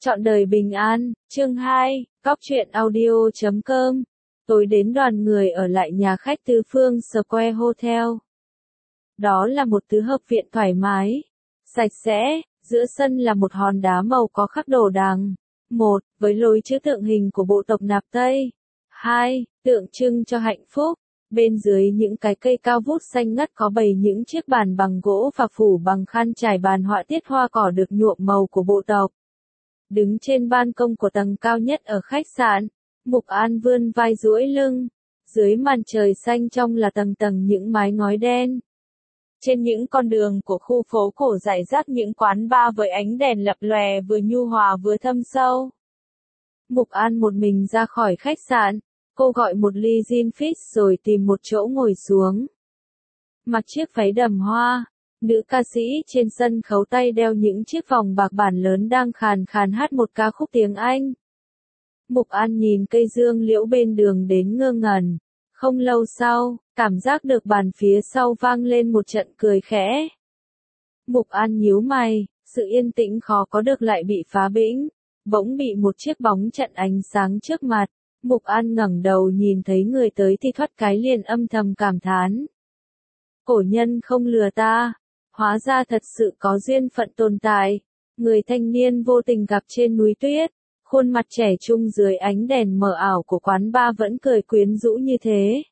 Trọn đời bình an, chương 2, Cóc truyện audio.com. Tối đến đoàn người ở lại nhà khách Tứ Phương Square Hotel. Đó là một tứ hợp viện thoải mái, sạch sẽ, giữa sân là một hòn đá màu có khắc đồ đằng. 1. Với lối chữ tượng hình của bộ tộc Nạp Tây. 2. Tượng trưng cho hạnh phúc. Bên dưới những cái cây cao vút xanh ngắt có bày những chiếc bàn bằng gỗ và phủ bằng khăn trải bàn họa tiết hoa cỏ được nhuộm màu của bộ tộc. Đứng trên ban công của tầng cao nhất ở khách sạn, Mục An vươn vai duỗi lưng. Dưới màn trời xanh trong là tầng tầng những mái ngói đen. Trên những con đường của khu phố cổ rải rác những quán bar với ánh đèn lập lòe vừa nhu hòa vừa thâm sâu. Mục An một mình ra khỏi khách sạn, cô gọi một ly gin fizz rồi tìm một chỗ ngồi xuống. Mặc chiếc váy đầm hoa, nữ ca sĩ trên sân khấu tay đeo những chiếc vòng bạc bản lớn đang khàn khàn hát một ca khúc tiếng Anh. Mục An nhìn cây dương liễu bên đường đến ngơ ngẩn. Không lâu sau, cảm giác được bàn phía sau vang lên một trận cười khẽ. Mục An nhíu mày, sự yên tĩnh khó có được lại bị phá bĩnh. Bỗng bị một chiếc bóng chặn ánh sáng trước mặt. Mục An ngẩng đầu nhìn thấy người tới thì thoát cái liền âm thầm cảm thán. Cổ nhân không lừa ta, hóa ra thật sự có duyên phận tồn tại. Người thanh niên vô tình gặp trên núi tuyết, khuôn mặt trẻ trung dưới ánh đèn mờ ảo của quán bar vẫn cười quyến rũ như thế.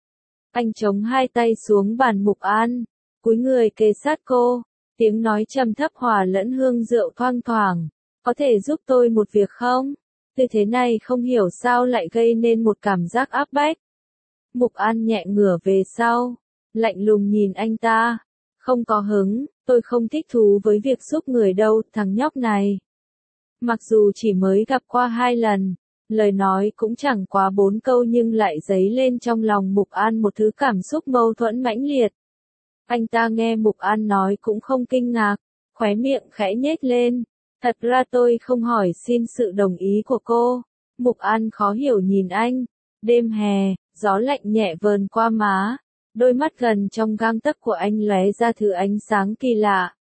Anh chống hai tay xuống bàn Mục An, cúi người kề sát cô, tiếng nói trầm thấp hòa lẫn hương rượu thoang thoảng. Có thể giúp tôi một việc không? Tư thế này không hiểu sao lại gây nên một cảm giác áp bách. Mục An nhẹ ngửa về sau, lạnh lùng nhìn anh ta. Không có hứng, tôi không thích thú với việc giúp người đâu, thằng nhóc này. Mặc dù chỉ mới gặp qua 2 lần, lời nói cũng chẳng quá 4 câu nhưng lại dấy lên trong lòng Mục An một thứ cảm xúc mâu thuẫn mãnh liệt. Anh ta nghe Mục An nói cũng không kinh ngạc, khóe miệng khẽ nhếch lên. Thật ra tôi không hỏi xin sự đồng ý của cô. Mục An khó hiểu nhìn anh. Đêm hè, gió lạnh nhẹ vờn qua má. Đôi mắt gần trong gang tấc của anh lóe ra thứ ánh sáng kỳ lạ.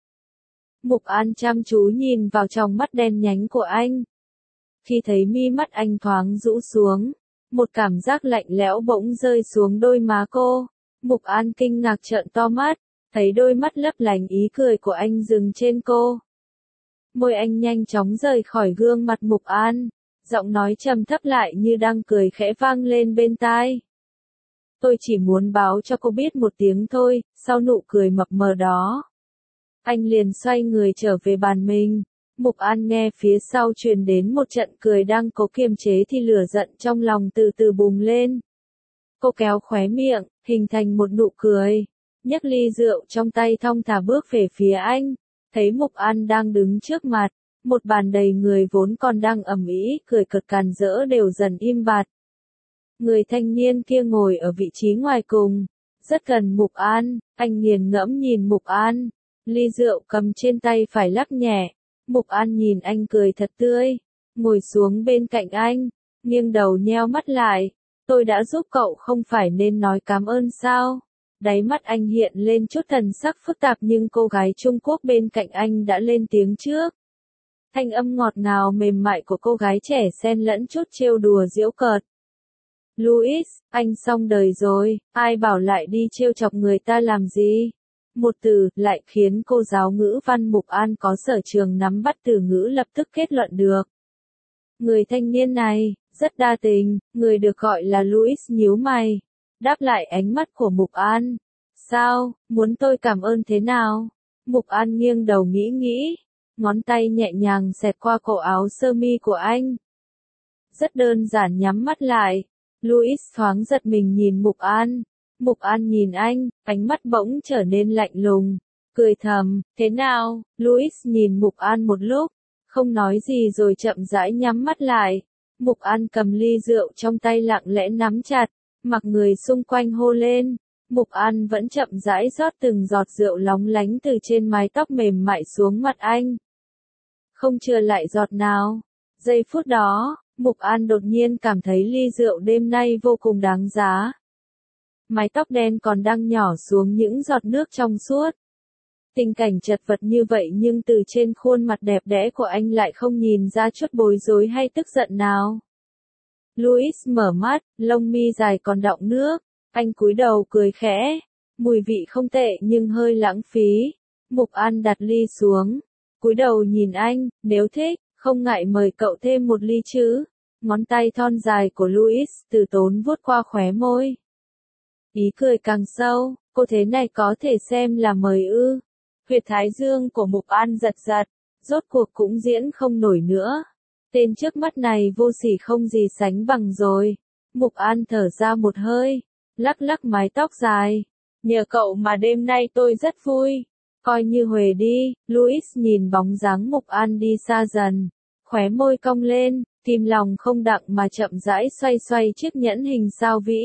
Mục An chăm chú nhìn vào trong mắt đen nhánh của anh. Khi thấy mi mắt anh thoáng rũ xuống, một cảm giác lạnh lẽo bỗng rơi xuống đôi má cô. Mục An kinh ngạc trợn to mắt, thấy đôi mắt lấp lánh ý cười của anh dừng trên cô. Môi anh nhanh chóng rời khỏi gương mặt Mục An, giọng nói trầm thấp lại như đang cười khẽ vang lên bên tai. Tôi chỉ muốn báo cho cô biết một tiếng thôi, sau nụ cười mập mờ đó. Anh liền xoay người trở về bàn mình. Mục An nghe phía sau truyền đến một trận cười đang cố kiềm chế thì lửa giận trong lòng từ từ bùng lên. Cô kéo khóe miệng, hình thành một nụ cười, nhấc ly rượu trong tay thong thả bước về phía anh. Thấy Mục An đang đứng trước mặt, một bàn đầy người vốn còn đang ầm ĩ cười cợt càn rỡ đều dần im bặt. Người thanh niên kia ngồi ở vị trí ngoài cùng, rất gần Mục An, anh nghiền ngẫm nhìn Mục An, ly rượu cầm trên tay phải lắc nhẹ. Mục An nhìn anh cười thật tươi, ngồi xuống bên cạnh anh, nghiêng đầu nheo mắt lại. Tôi đã giúp cậu không phải nên nói cảm ơn sao? Đáy mắt anh hiện lên chút thần sắc phức tạp nhưng cô gái Trung Quốc bên cạnh anh đã lên tiếng trước. Thanh âm ngọt ngào mềm mại của cô gái trẻ xen lẫn chút trêu đùa giễu cợt. Louis, anh xong đời rồi, ai bảo lại đi trêu chọc người ta làm gì? Một từ, lại khiến cô giáo ngữ văn Mục An có sở trường nắm bắt từ ngữ lập tức kết luận được. Người thanh niên này, rất đa tình, người được gọi là Louis nhíu mày. Đáp lại ánh mắt của Mục An. Sao, muốn tôi cảm ơn thế nào? Mục An nghiêng đầu nghĩ, ngón tay nhẹ nhàng xẹt qua cổ áo sơ mi của anh. Rất đơn giản nhắm mắt lại. Louis thoáng giật mình nhìn Mục An. Mục An nhìn anh, ánh mắt bỗng trở nên lạnh lùng, cười thầm, thế nào? Louis nhìn Mục An một lúc, không nói gì rồi chậm rãi nhắm mắt lại. Mục An cầm ly rượu trong tay lặng lẽ nắm chặt, mặc người xung quanh hô lên. Mục An vẫn chậm rãi rót từng giọt rượu lóng lánh từ trên mái tóc mềm mại xuống mặt anh. Không chừa lại giọt nào. Giây phút đó, Mục An đột nhiên cảm thấy ly rượu đêm nay vô cùng đáng giá. Mái tóc đen còn đang nhỏ xuống những giọt nước trong suốt. Tình cảnh chật vật như vậy nhưng từ trên khuôn mặt đẹp đẽ của anh lại không nhìn ra chút bối rối hay tức giận nào. Louis mở mắt, lông mi dài còn đọng nước. Anh cúi đầu cười khẽ. Mùi vị không tệ nhưng hơi lãng phí. Mục An đặt ly xuống. Cúi đầu nhìn anh, nếu thích, không ngại mời cậu thêm một ly chứ. Ngón tay thon dài của Louis từ tốn vuốt qua khóe môi. Ý cười càng sâu, cô thế này có thể xem là mời ư. Huyệt thái dương của Mục An giật giật, rốt cuộc cũng diễn không nổi nữa. Tên trước mắt này vô sỉ không gì sánh bằng rồi. Mục An thở ra một hơi, lắc lắc mái tóc dài. Nhờ cậu mà đêm nay tôi rất vui. Coi như huề đi. Louis nhìn bóng dáng Mục An đi xa dần. Khóe môi cong lên, tim lòng không đặng mà chậm rãi xoay xoay chiếc nhẫn hình sao vĩ.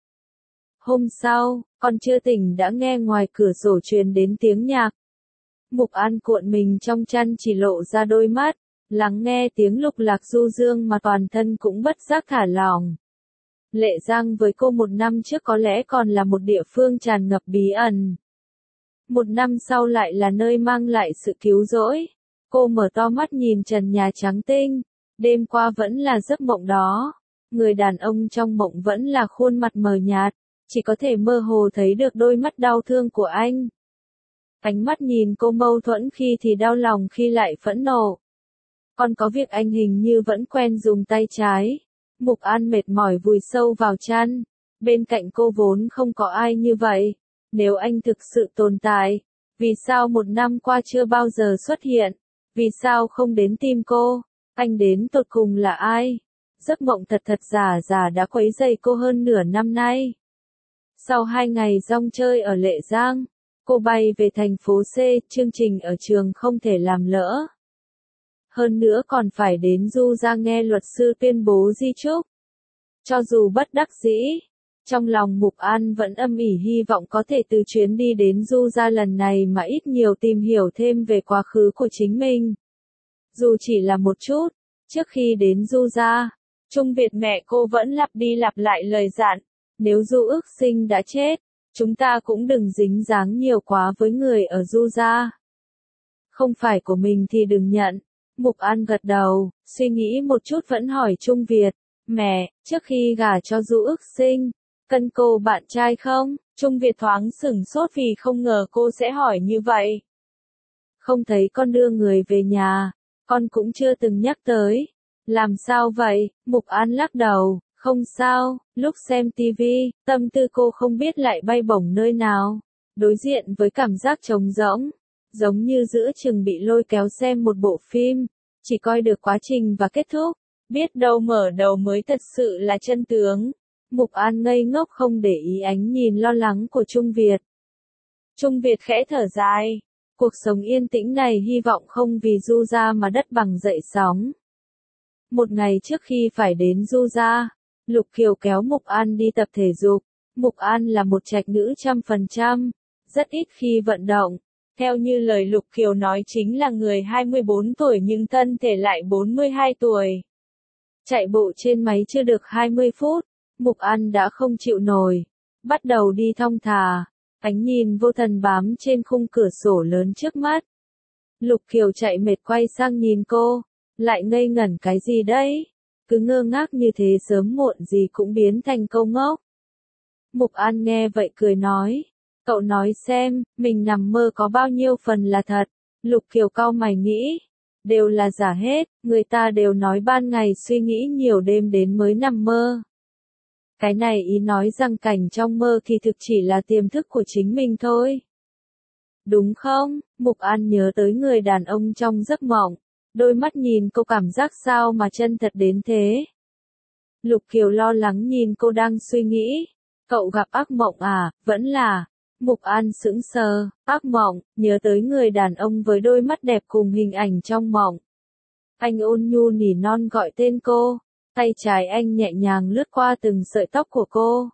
Hôm sau, còn chưa tỉnh đã nghe ngoài cửa sổ truyền đến tiếng nhạc. Mục An cuộn mình trong chăn chỉ lộ ra đôi mắt, lắng nghe tiếng lục lạc du dương mà toàn thân cũng bất giác thả lỏng. Lệ Giang với cô một năm trước có lẽ còn là một địa phương tràn ngập bí ẩn. Một năm sau lại là nơi mang lại sự cứu rỗi. Cô mở to mắt nhìn trần nhà trắng tinh. Đêm qua vẫn là giấc mộng đó. Người đàn ông trong mộng vẫn là khuôn mặt mờ nhạt. Chỉ có thể mơ hồ thấy được đôi mắt đau thương của anh. Ánh mắt nhìn cô mâu thuẫn khi thì đau lòng khi lại phẫn nộ. Còn có việc anh hình như vẫn quen dùng tay trái. Mục An mệt mỏi vùi sâu vào chăn. Bên cạnh cô vốn không có ai như vậy. Nếu anh thực sự tồn tại, vì sao một năm qua chưa bao giờ xuất hiện? Vì sao không đến tìm cô? Anh đến tột cùng là ai? Giấc mộng thật thật giả giả đã quấy rầy cô hơn nửa năm nay. Sau 2 ngày rong chơi ở Lệ Giang, cô bay về thành phố C, chương trình ở trường không thể làm lỡ. Hơn nữa còn phải đến Du Gia nghe luật sư tuyên bố di chúc. Cho dù bất đắc dĩ, trong lòng Mục An vẫn âm ỉ hy vọng có thể từ chuyến đi đến Du Gia lần này mà ít nhiều tìm hiểu thêm về quá khứ của chính mình. Dù chỉ là một chút, trước khi đến Du Gia, Trung Việt mẹ cô vẫn lặp đi lặp lại lời dặn, nếu Du Ước Sinh đã chết, chúng ta cũng đừng dính dáng nhiều quá với người ở Du Gia. Không phải của mình thì đừng nhận. Mục An gật đầu, suy nghĩ một chút vẫn hỏi Trung Việt, mẹ, trước khi gả cho Du Ước Sinh, cần cô bạn trai không? Trung Việt thoáng sửng sốt vì không ngờ cô sẽ hỏi như vậy. Không thấy con đưa người về nhà, con cũng chưa từng nhắc tới. Làm sao vậy? Mục An lắc đầu, không sao, lúc xem tivi, tâm tư cô không biết lại bay bổng nơi nào. Đối diện với cảm giác trống rỗng, giống như giữa chừng bị lôi kéo xem một bộ phim, chỉ coi được quá trình và kết thúc, biết đâu mở đầu mới thật sự là chân tướng. Mục An ngây ngốc không để ý ánh nhìn lo lắng của Trung Việt. Trung Việt khẽ thở dài, cuộc sống yên tĩnh này hy vọng không vì Du Gia mà đất bằng dậy sóng. Một ngày trước khi phải đến Du Gia, Lục Kiều kéo Mục An đi tập thể dục. Mục An là một trạch nữ 100%, rất ít khi vận động. Theo như lời Lục Kiều nói chính là người 24 tuổi nhưng thân thể lại 42 tuổi. Chạy bộ trên máy chưa được 20 phút, Mục An đã không chịu nổi. Bắt đầu đi thong thả, ánh nhìn vô thần bám trên khung cửa sổ lớn trước mắt. Lục Kiều chạy mệt quay sang nhìn cô, lại ngây ngẩn cái gì đấy? Cứ ngơ ngác như thế sớm muộn gì cũng biến thành câu ngốc. Mục An nghe vậy cười nói. Cậu nói xem, mình nằm mơ có bao nhiêu phần là thật. Lục Kiều cau mày nghĩ. Đều là giả hết, người ta đều nói ban ngày suy nghĩ nhiều đêm đến mới nằm mơ. Cái này ý nói rằng cảnh trong mơ kỳ thực chỉ là tiềm thức của chính mình thôi. Đúng không? Mục An nhớ tới người đàn ông trong giấc mộng. Đôi mắt nhìn cô cảm giác sao mà chân thật đến thế. Lục Kiều lo lắng nhìn cô đang suy nghĩ. Cậu gặp ác mộng à, vẫn là. Mục An sững sờ, ác mộng, nhớ tới người đàn ông với đôi mắt đẹp cùng hình ảnh trong mộng. Anh ôn nhu nỉ non gọi tên cô, tay trái anh nhẹ nhàng lướt qua từng sợi tóc của cô.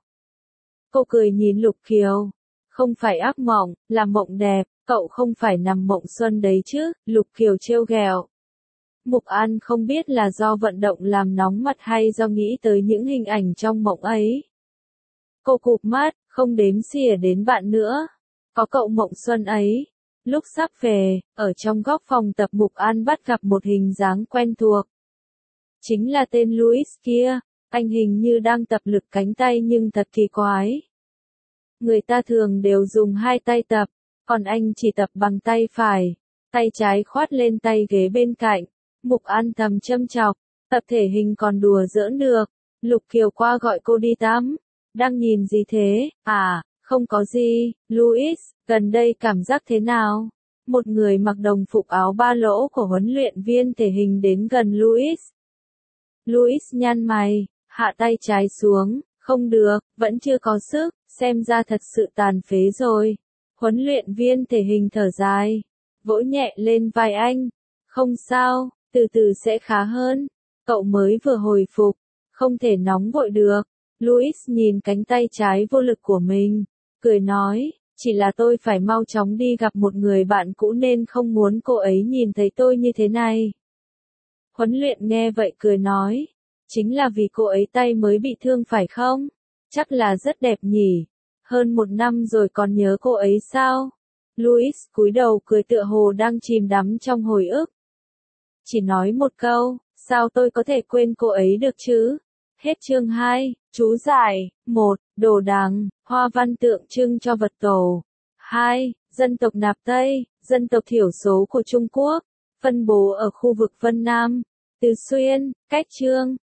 Cô cười nhìn Lục Kiều, không phải ác mộng, là mộng đẹp, cậu không phải nằm mộng xuân đấy chứ, Lục Kiều trêu ghẹo. Mục An không biết là do vận động làm nóng mặt hay do nghĩ tới những hình ảnh trong mộng ấy. Cô cụp mắt, không đếm xỉa đến bạn nữa. Có cậu mộng xuân ấy. Lúc sắp về, ở trong góc phòng tập Mục An bắt gặp một hình dáng quen thuộc. Chính là tên Louis kia, anh hình như đang tập lực cánh tay nhưng thật kỳ quái. Người ta thường đều dùng hai tay tập, còn anh chỉ tập bằng tay phải, tay trái khoát lên tay ghế bên cạnh. Mục An thầm châm chọc, tập thể hình còn đùa giỡn được. Lục Kiều qua gọi cô đi tắm. Đang nhìn gì thế? À, không có gì. Louis, gần đây cảm giác thế nào? Một người mặc đồng phục áo ba lỗ của huấn luyện viên thể hình đến gần Louis. Louis nhăn mày, hạ tay trái xuống, không được, vẫn chưa có sức, xem ra thật sự tàn phế rồi. Huấn luyện viên thể hình thở dài, vỗ nhẹ lên vai anh. Không sao, từ từ sẽ khá hơn. Cậu mới vừa hồi phục, không thể nóng vội được. Louis nhìn cánh tay trái vô lực của mình, cười nói, chỉ là tôi phải mau chóng đi gặp một người bạn cũ nên không muốn cô ấy nhìn thấy tôi như thế này. Huấn luyện nghe vậy cười nói, chính là vì cô ấy tay mới bị thương phải không? Chắc là rất đẹp nhỉ. Hơn 1 năm rồi còn nhớ cô ấy sao? Louis cúi đầu cười tựa hồ đang chìm đắm trong hồi ức. Chỉ nói một câu, sao tôi có thể quên cô ấy được chứ? Hết chương 2, chú giải. 1. Đồ đằng, hoa văn tượng trưng cho vật tổ. 2. Dân tộc Nạp Tây, dân tộc thiểu số của Trung Quốc, phân bố ở khu vực Vân Nam, Từ Xuyên, Cách Chương.